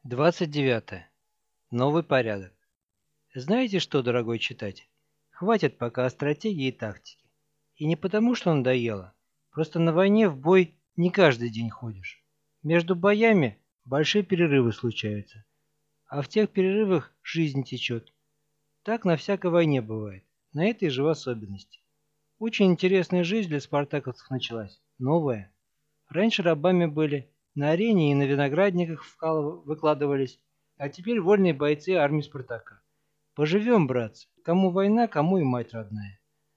29. Новый порядок. Знаете что, дорогой читатель? Хватит пока о стратегии и тактике. И не потому, что надоело. Просто на войне в бой не каждый день ходишь. Между боями большие перерывы случаются. А в тех перерывах жизнь течет. Так на всякой войне бывает. На этой же в особенности. Очень интересная жизнь для спартаковцев началась. Новая. Раньше рабами были, на арене и на виноградниках выкладывались, а теперь вольные бойцы армии Спартака. Поживем, братцы, кому война, кому и мать родная.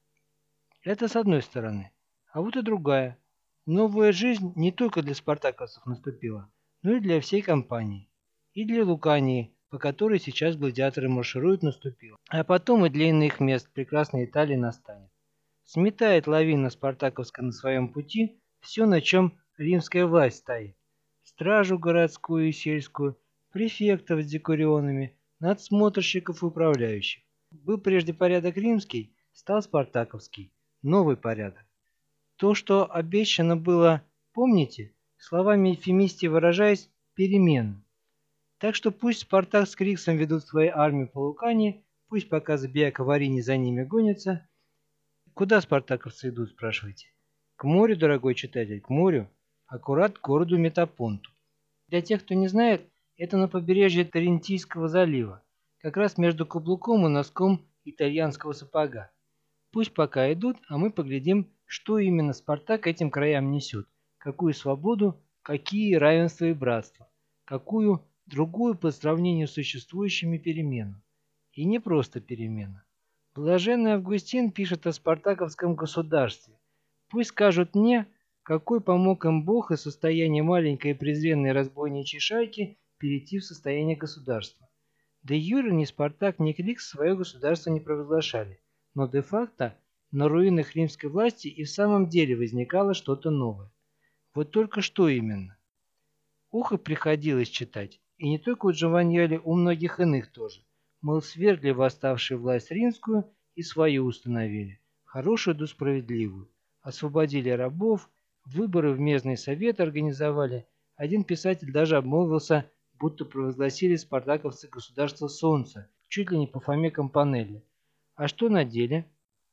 Это с одной стороны. А вот и другая. Новая жизнь не только для спартаковцев наступила, но и для всей компании. И для Лукании, по которой сейчас гладиаторы маршируют, наступила. А потом и для иных мест прекрасной Италии настанет. Сметает лавина спартаковская на своем пути все, на чем римская власть стоит. Стражу городскую и сельскую, префектов с декурионами, надсмотрщиков и управляющих. Был прежде порядок римский, стал спартаковский. Новый порядок. То, что обещано было, помните, словами Ефимистии выражаясь, перемен. Так что пусть Спартак с Криксом ведут свои армии по Лукане, пусть пока забия Каварини за ними гонятся. Куда спартаковцы идут, спрашиваете? К морю, дорогой читатель, к морю. Аккурат к городу Метапонту. Для тех, кто не знает, это на побережье Тарентийского залива, как раз между каблуком и носком итальянского сапога. Пусть пока идут, а мы поглядим, что именно Спартак этим краям несет, какую свободу, какие равенства и братства, какую другую по сравнению с существующими перемену. И не просто перемену. Блаженный Августин пишет о спартаковском государстве. Пусть скажут мне, какой помог им Бог из состояния маленькой и презренной разбойничьей шайки перейти в состояние государства. Де юре ни Спартак, ни Крикс свое государство не провозглашали, но де-факто на руинах римской власти и в самом деле возникало что-то новое. Вот только что именно. Ухо приходилось читать, и не только у Джованьяли, у многих иных тоже. Мол, свергли восставшую власть римскую и свою установили, хорошую да справедливую. Освободили рабов, выборы в местный совет организовали. Один писатель даже обмолвился, будто провозгласили спартаковцы государство солнца, чуть ли не по Фоме Кампанелли. А что на деле?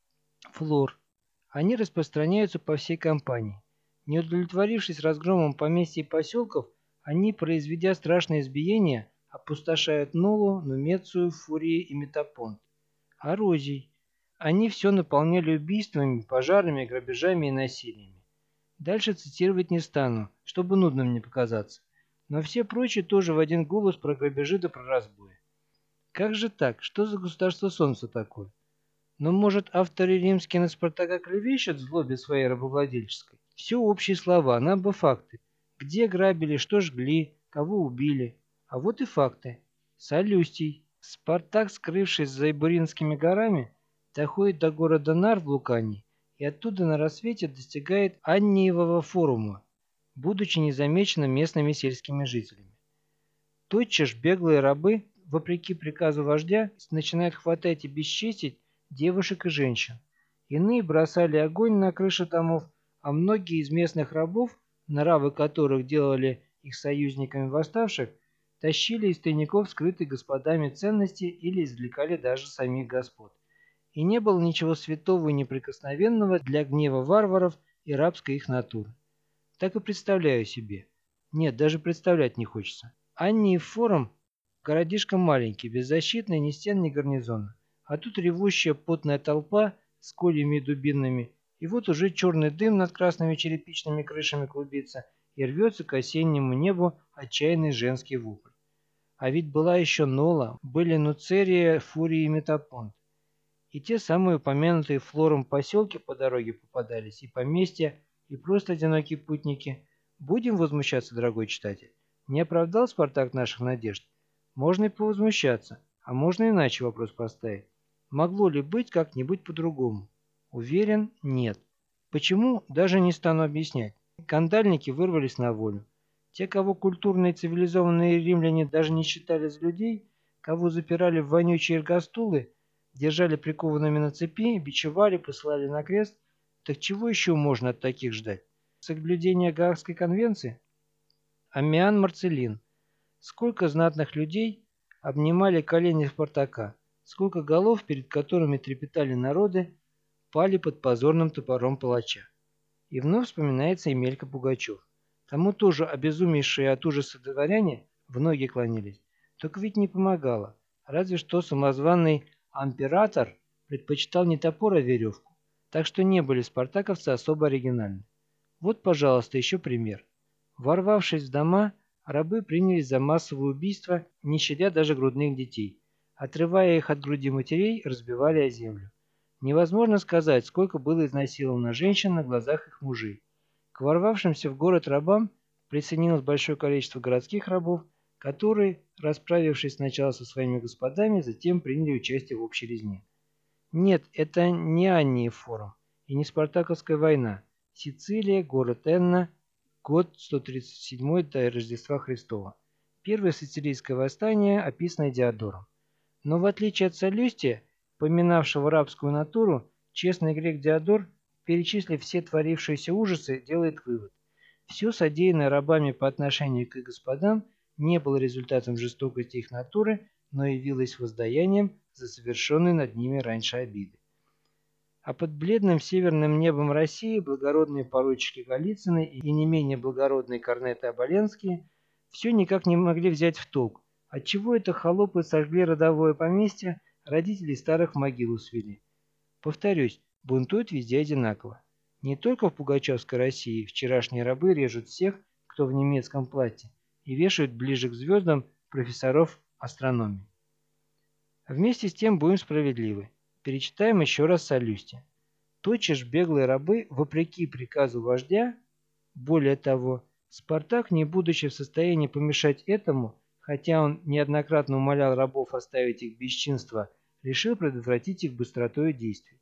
Флор. Они распространяются по всей кампании. Не удовлетворившись разгромом поместьй и поселков, они, произведя страшное избиение, опустошают Нолу, Нумецию, Фурии и Метапонт. Орозий. Они все наполняли убийствами, пожарами, грабежами и насилиями. Дальше цитировать не стану, чтобы нудным не показаться. Но все прочие тоже в один голос про грабежи да про разбои. Как же так? Что за государство солнца такое? Но, может, авторы римские на Спартака клевещут в злобе своей рабовладельческой? Все общие слова, нам бы факты. Где грабили, что жгли, кого убили. А вот и факты. Солюстий. Спартак, скрывшись за Ибуринскими горами, доходит до города Нар в Лукании и оттуда на рассвете достигает Анниевого форума, будучи незамеченным местными сельскими жителями. Тотчас ж беглые рабы, вопреки приказу вождя, начинают хватать и бесчестить девушек и женщин. Иные бросали огонь на крыши домов, а многие из местных рабов, нравы которых делали их союзниками восставших, тащили из тайников скрытые господами ценности или извлекали даже самих господ. И не было ничего святого и неприкосновенного для гнева варваров и рабской их натуры. Так и представляю себе. Нет, даже представлять не хочется. Анни и Форум – городишко маленький, беззащитный, ни стен, ни гарнизона. А тут ревущая потная толпа с кольями и дубинами, и вот уже черный дым над красными черепичными крышами клубится, и рвется к осеннему небу отчаянный женский вопль. А ведь была еще Нола, были Нуцерия, Фурия и Метапонт. И те самые упомянутые Флором поселки по дороге попадались, и поместья, и просто одинокие путники. Будем возмущаться, дорогой читатель? Не оправдал Спартак наших надежд? Можно и повозмущаться, а можно иначе вопрос поставить. Могло ли быть как-нибудь по-другому? Уверен, нет. Почему, даже не стану объяснять. Кандальники вырвались на волю. Те, кого культурные и цивилизованные римляне даже не считали за людей, кого запирали в вонючие эргостулы, держали прикованными на цепи, бичевали, посылали на крест, так чего еще можно от таких ждать? Соблюдение Гаагской конвенции? Аммиан Марцелин. Сколько знатных людей обнимали колени Спартака, сколько голов, перед которыми трепетали народы, пали под позорным топором палача. И вновь вспоминается Емелька Пугачев. Тому тоже обезумевшие от ужаса дворяне в ноги клонились. Только ведь не помогало. Разве что самозваный император предпочитал не топор, а веревку. Так что не были спартаковцы особо оригинальны. Вот, пожалуйста, еще пример. Ворвавшись в дома, рабы принялись за массовое убийство, не щадя даже грудных детей. Отрывая их от груди матерей, разбивали о землю. Невозможно сказать, сколько было изнасиловано женщин на глазах их мужей. К ворвавшимся в город рабам присоединилось большое количество городских рабов, которые, расправившись сначала со своими господами, затем приняли участие в общей резне. Нет, это не Анниев форум и не Спартаковская война. Сицилия, город Энна, год 137 до Рождества Христова. Первое сицилийское восстание, описанное Диодором. Но в отличие от Солюстия, поминавшего рабскую натуру, честный грек Диодор, перечислив все творившиеся ужасы, делает вывод. Все содеянное рабами по отношению к их господам не было результатом жестокости их натуры, но явилось воздаянием за совершенные над ними раньше обиды. А под бледным северным небом России благородные поручики Голицыны и не менее благородные корнеты Оболенские все никак не могли взять в толк, отчего это холопы сожгли родовое поместье, родителей старых в могилу свели. Повторюсь, бунтуют везде одинаково. Не только в пугачевской России вчерашние рабы режут всех, кто в немецком платье, и вешают ближе к звездам профессоров астрономии. Вместе с тем будем справедливы. Перечитаем еще раз Солюстия. Тотчас беглые рабы, вопреки приказу вождя, более того, Спартак, не будучи в состоянии помешать этому, хотя он неоднократно умолял рабов оставить их бесчинство, решил предотвратить их быстротой действий.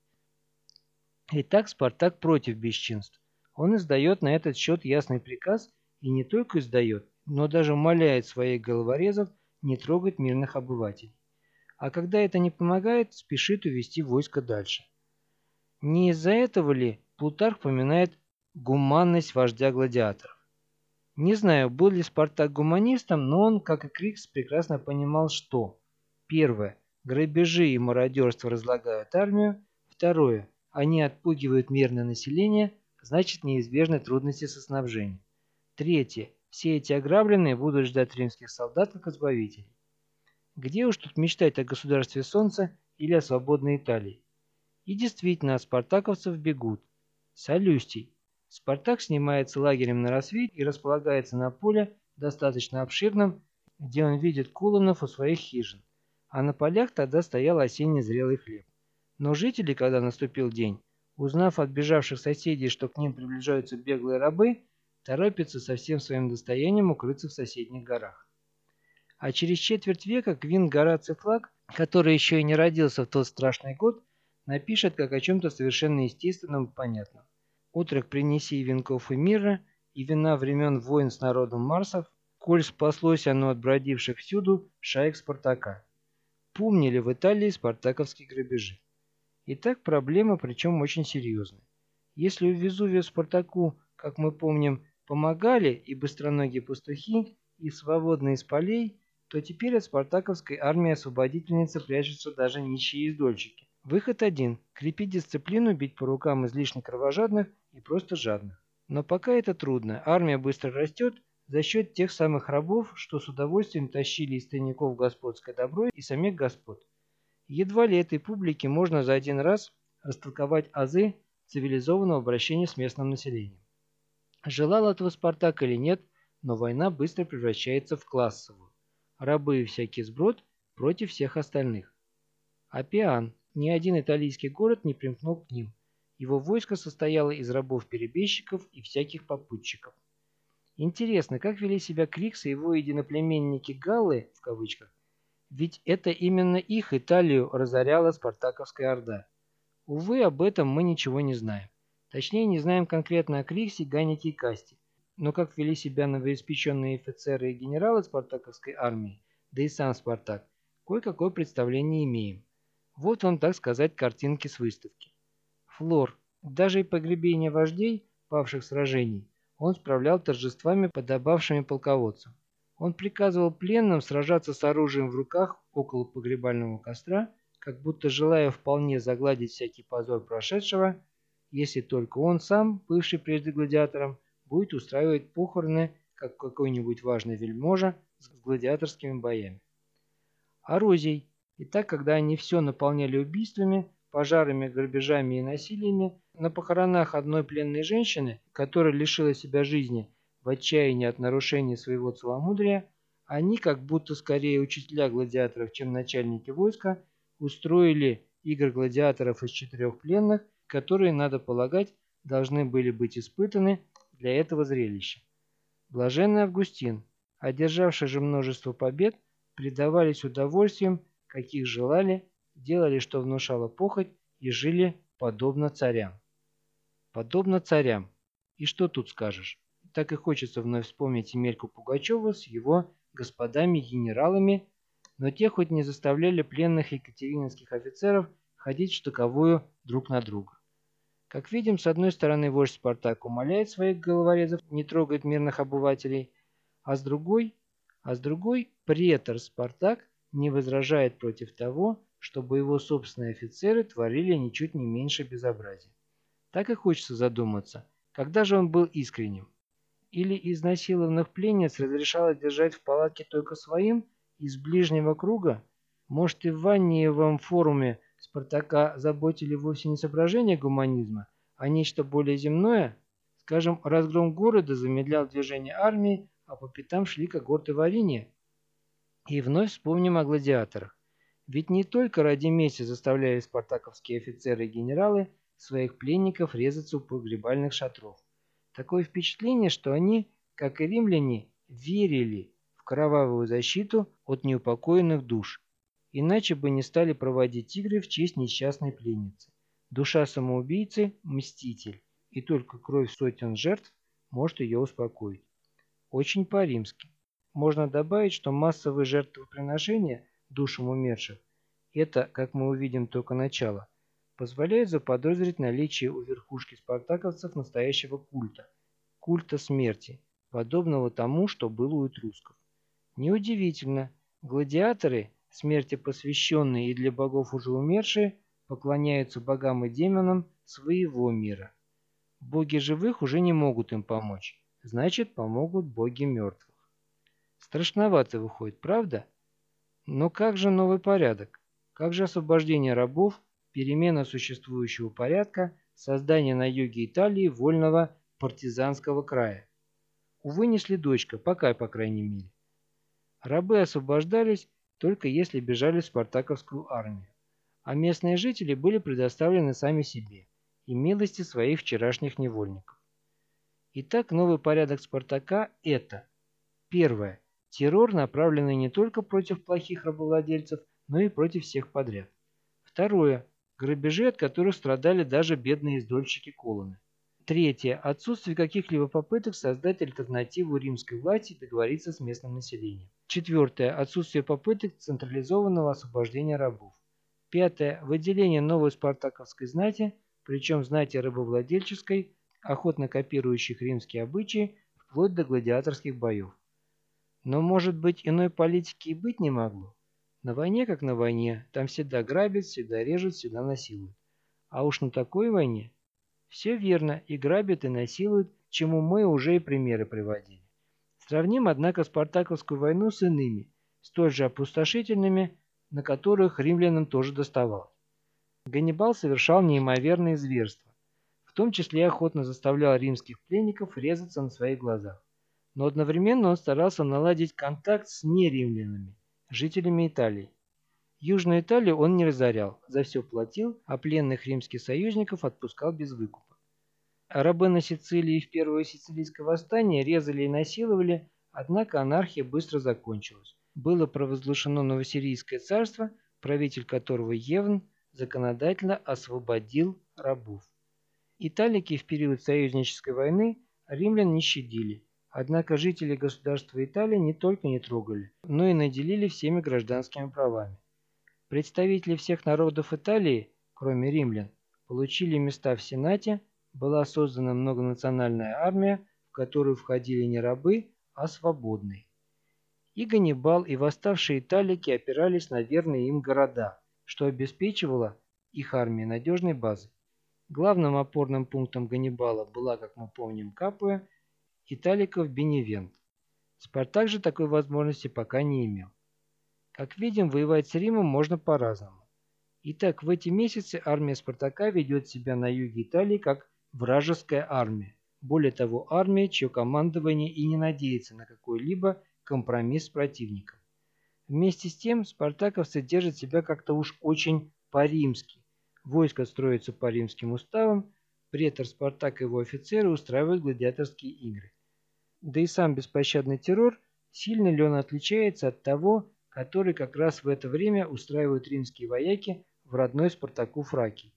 Итак, Спартак против бесчинств. Он издает на этот счет ясный приказ и не только издает, но даже умоляет своих головорезов не трогать мирных обывателей. А когда это не помогает, спешит увести войско дальше. Не из-за этого ли Плутарх поминает гуманность вождя гладиаторов? Не знаю, был ли Спартак гуманистом, но он, как и Крикс, прекрасно понимал, что: первое, грабежи и мародерство разлагают армию; второе, они отпугивают мирное население, значит неизбежны трудности со снабжением; третье, все эти ограбленные будут ждать римских солдат как избавителей. Где уж тут мечтать о государстве солнца или о свободной Италии? И действительно, от спартаковцев бегут. Солюстий. Спартак снимается лагерем на рассвете и располагается на поле, достаточно обширном, где он видит кулонов у своих хижин. А на полях тогда стоял осенний зрелый хлеб. Но жители, когда наступил день, узнав от бежавших соседей, что к ним приближаются беглые рабы, торопятся со всем своим достоянием укрыться в соседних горах. А через четверть века Квинт Гораций Флаг, который еще и не родился в тот страшный год, напишет как о чем-то совершенно естественном и понятном. «Утрок принеси венков и мира, и вина времен войн с народом Марсов, коль спаслось оно от бродивших всюду шаек Спартака». Помнили в Италии спартаковские грабежи. Итак, проблема, причем очень серьезная. Если у Везувия Спартаку, как мы помним, помогали и быстроногие пастухи, и свободные из полей, то теперь от спартаковской армии освободительницы прячутся даже нищие издольщики. Выход один – крепить дисциплину, бить по рукам излишне кровожадных и просто жадных. Но пока это трудно, армия быстро растет за счет тех самых рабов, что с удовольствием тащили из тайников господское добро и самих господ. Едва ли этой публике можно за один раз растолковать азы цивилизованного обращения с местным населением. Желал этого Спартак или нет, но война быстро превращается в классовую. Рабы и всякий сброд против всех остальных. Аппиан. Ни один итальянский город не примкнул к ним. Его войско состояло из рабов-перебежчиков и всяких попутчиков. Интересно, как вели себя Крикс и его единоплеменники Галлы, в кавычках, ведь это именно их Италию разоряла спартаковская орда. Увы, об этом мы ничего не знаем. Точнее, не знаем конкретно о Криксе, Ганике и Касте. Но как вели себя новоиспеченные офицеры и генералы спартаковской армии, да и сам Спартак, кое-какое представление имеем. Вот вам, так сказать, картинки с выставки. Флор. Даже и погребение вождей, павших в сражении, он справлял торжествами, подобавшими полководцам. Он приказывал пленным сражаться с оружием в руках около погребального костра, как будто желая вполне загладить всякий позор прошедшего, если только он сам, бывший прежде гладиатором, будет устраивать похороны, как какой-нибудь важный вельможа с гладиаторскими боями. Орузий. И так, когда они все наполняли убийствами, пожарами, грабежами и насилиями, на похоронах одной пленной женщины, которая лишила себя жизни в отчаянии от нарушения своего целомудрия, они, как будто скорее учителя гладиаторов, чем начальники войска, устроили игр гладиаторов из 4 пленных, которые, надо полагать, должны были быть испытаны для этого зрелища. Блаженный Августин, одержавший же множество побед, предавались удовольствиям, каких желали, делали, что внушало похоть, и жили подобно царям. Подобно царям. И что тут скажешь? Так и хочется вновь вспомнить Емельку Пугачева с его господами-генералами, но те хоть не заставляли пленных екатерининских офицеров ходить штыковую друг на друга. Как видим, с одной стороны вождь Спартак умоляет своих головорезов не трогать мирных обывателей, а с другой претор Спартак не возражает против того, чтобы его собственные офицеры творили ничуть не меньше безобразия. Так и хочется задуматься, когда же он был искренним? Или изнасилованных пленниц разрешалось держать в палатке только своим, из ближнего круга? Может, и в Ванниевом форуме Спартака заботили вовсе не соображения гуманизма, а нечто более земное? Скажем, разгром города замедлял движение армии, а по пятам шли когорты варенья. И вновь вспомним о гладиаторах. Ведь не только ради мести заставляли спартаковские офицеры и генералы своих пленников резаться у погребальных шатров. Такое впечатление, что они, как и римляне, верили в кровавую защиту от неупокоенных душ. Иначе бы не стали проводить игры в честь несчастной пленницы. Душа самоубийцы – мститель, и только кровь сотен жертв может ее успокоить. Очень по-римски. Можно добавить, что массовые жертвоприношения душам умерших – это, как мы увидим, только начало – позволяет заподозрить наличие у верхушки спартаковцев настоящего культа смерти, подобного тому, что было у этрусков. Неудивительно, гладиаторы, смерти посвященные и для богов уже умершие, поклоняются богам и демонам своего мира. Боги живых уже не могут им помочь, значит, помогут боги мертвых. Страшновато выходит, правда? Но как же новый порядок? Как же освобождение рабов, перемена существующего порядка, создание на юге Италии вольного партизанского края? Увы, не следочка, пока, по крайней мере. Рабы освобождались только если бежали в спартаковскую армию, а местные жители были предоставлены сами себе и милости своих вчерашних невольников. Итак, новый порядок Спартака – это: первое. Террор, направленный не только против плохих рабовладельцев, но и против всех подряд. Второе. Грабежи, от которых страдали даже бедные издольщики Колоны. Третье. Отсутствие каких-либо попыток создать альтернативу римской власти и договориться с местным населением. Четвертое. Отсутствие попыток централизованного освобождения рабов. Пятое. Выделение новой спартаковской знати, причем знати рабовладельческой, охотно копирующих римские обычаи, вплоть до гладиаторских боев. Но, может быть, иной политики и быть не могло? На войне как на войне, там всегда грабят, всегда режут, всегда насилуют. А уж на такой войне все верно, и грабят, и насилуют, чему мы уже и примеры приводили. Сравним, однако, Спартаковскую войну с иными, столь же опустошительными, на которых римлянам тоже доставалось. Ганнибал совершал неимоверные зверства, в том числе охотно заставлял римских пленников резаться на своих глазах. Но одновременно он старался наладить контакт с неримлянами, жителями Италии. Южную Италию он не разорял, за все платил, а пленных римских союзников отпускал без выкупа. А рабы на Сицилии в первое сицилийское восстание резали и насиловали, однако анархия быстро закончилась. Было провозглашено Новосирийское царство, правитель которого Евн законодательно освободил рабов. Италики в период союзнической войны римлян не щадили. Однако жители государства Италии не только не трогали, но и наделили всеми гражданскими правами. Представители всех народов Италии, кроме римлян, получили места в Сенате, была создана многонациональная армия, в которую входили не рабы, а свободные. И Ганнибал, и восставшие италики опирались на верные им города, что обеспечивало их армии надежной базой. Главным опорным пунктом Ганнибала была, как мы помним, Капуя, италиков Беневент. Спартак же такой возможности пока не имел. Как видим, воевать с Римом можно по-разному. Итак, в эти месяцы армия Спартака ведет себя на юге Италии как вражеская армия. Более того, армия, чье командование и не надеется на какой-либо компромисс с противником. Вместе с тем, спартаковцы держат себя как-то уж очень по-римски. Войско строится по римским уставам, претор Спартак и его офицеры устраивают гладиаторские игры. Да и сам беспощадный террор, сильно ли он отличается от того, который как раз в это время устраивают римские вояки в родной Спартаку Фракии.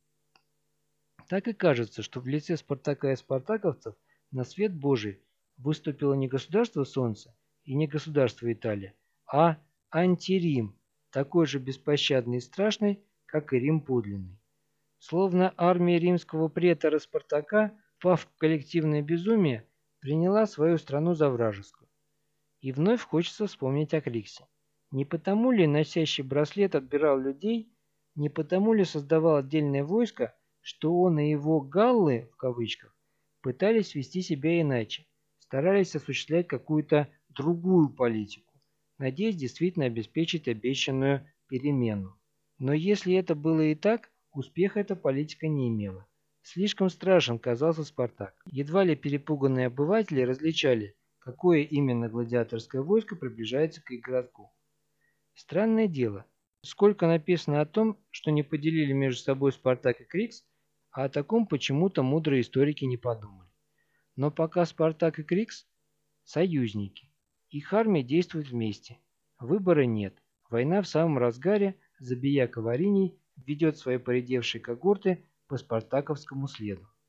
Так и кажется, что в лице Спартака и спартаковцев на свет Божий выступило не государство Солнца и не государство Италия, а антирим, такой же беспощадный и страшный, как и Рим подлинный. Словно армия римского претора Спартака, впав в коллективное безумие, приняла свою страну за вражескую. И вновь хочется вспомнить о Криксе. Не потому ли носящий браслет отбирал людей, не потому ли создавал отдельное войско, что он и его «галлы» в кавычках пытались вести себя иначе, старались осуществлять какую-то другую политику, надеясь действительно обеспечить обещанную перемену. Но если это было и так, успеха эта политика не имела. Слишком страшен казался Спартак. Едва ли перепуганные обыватели различали, какое именно гладиаторское войско приближается к их городку. Странное дело, сколько написано о том, что не поделили между собой Спартак и Крикс, а о таком почему-то мудрые историки не подумали. Но пока Спартак и Крикс – союзники. Их армии действуют вместе. Выбора нет. Война в самом разгаре, Забияка Вариний ведет свои поредевшие когорты по спартаковскому следу.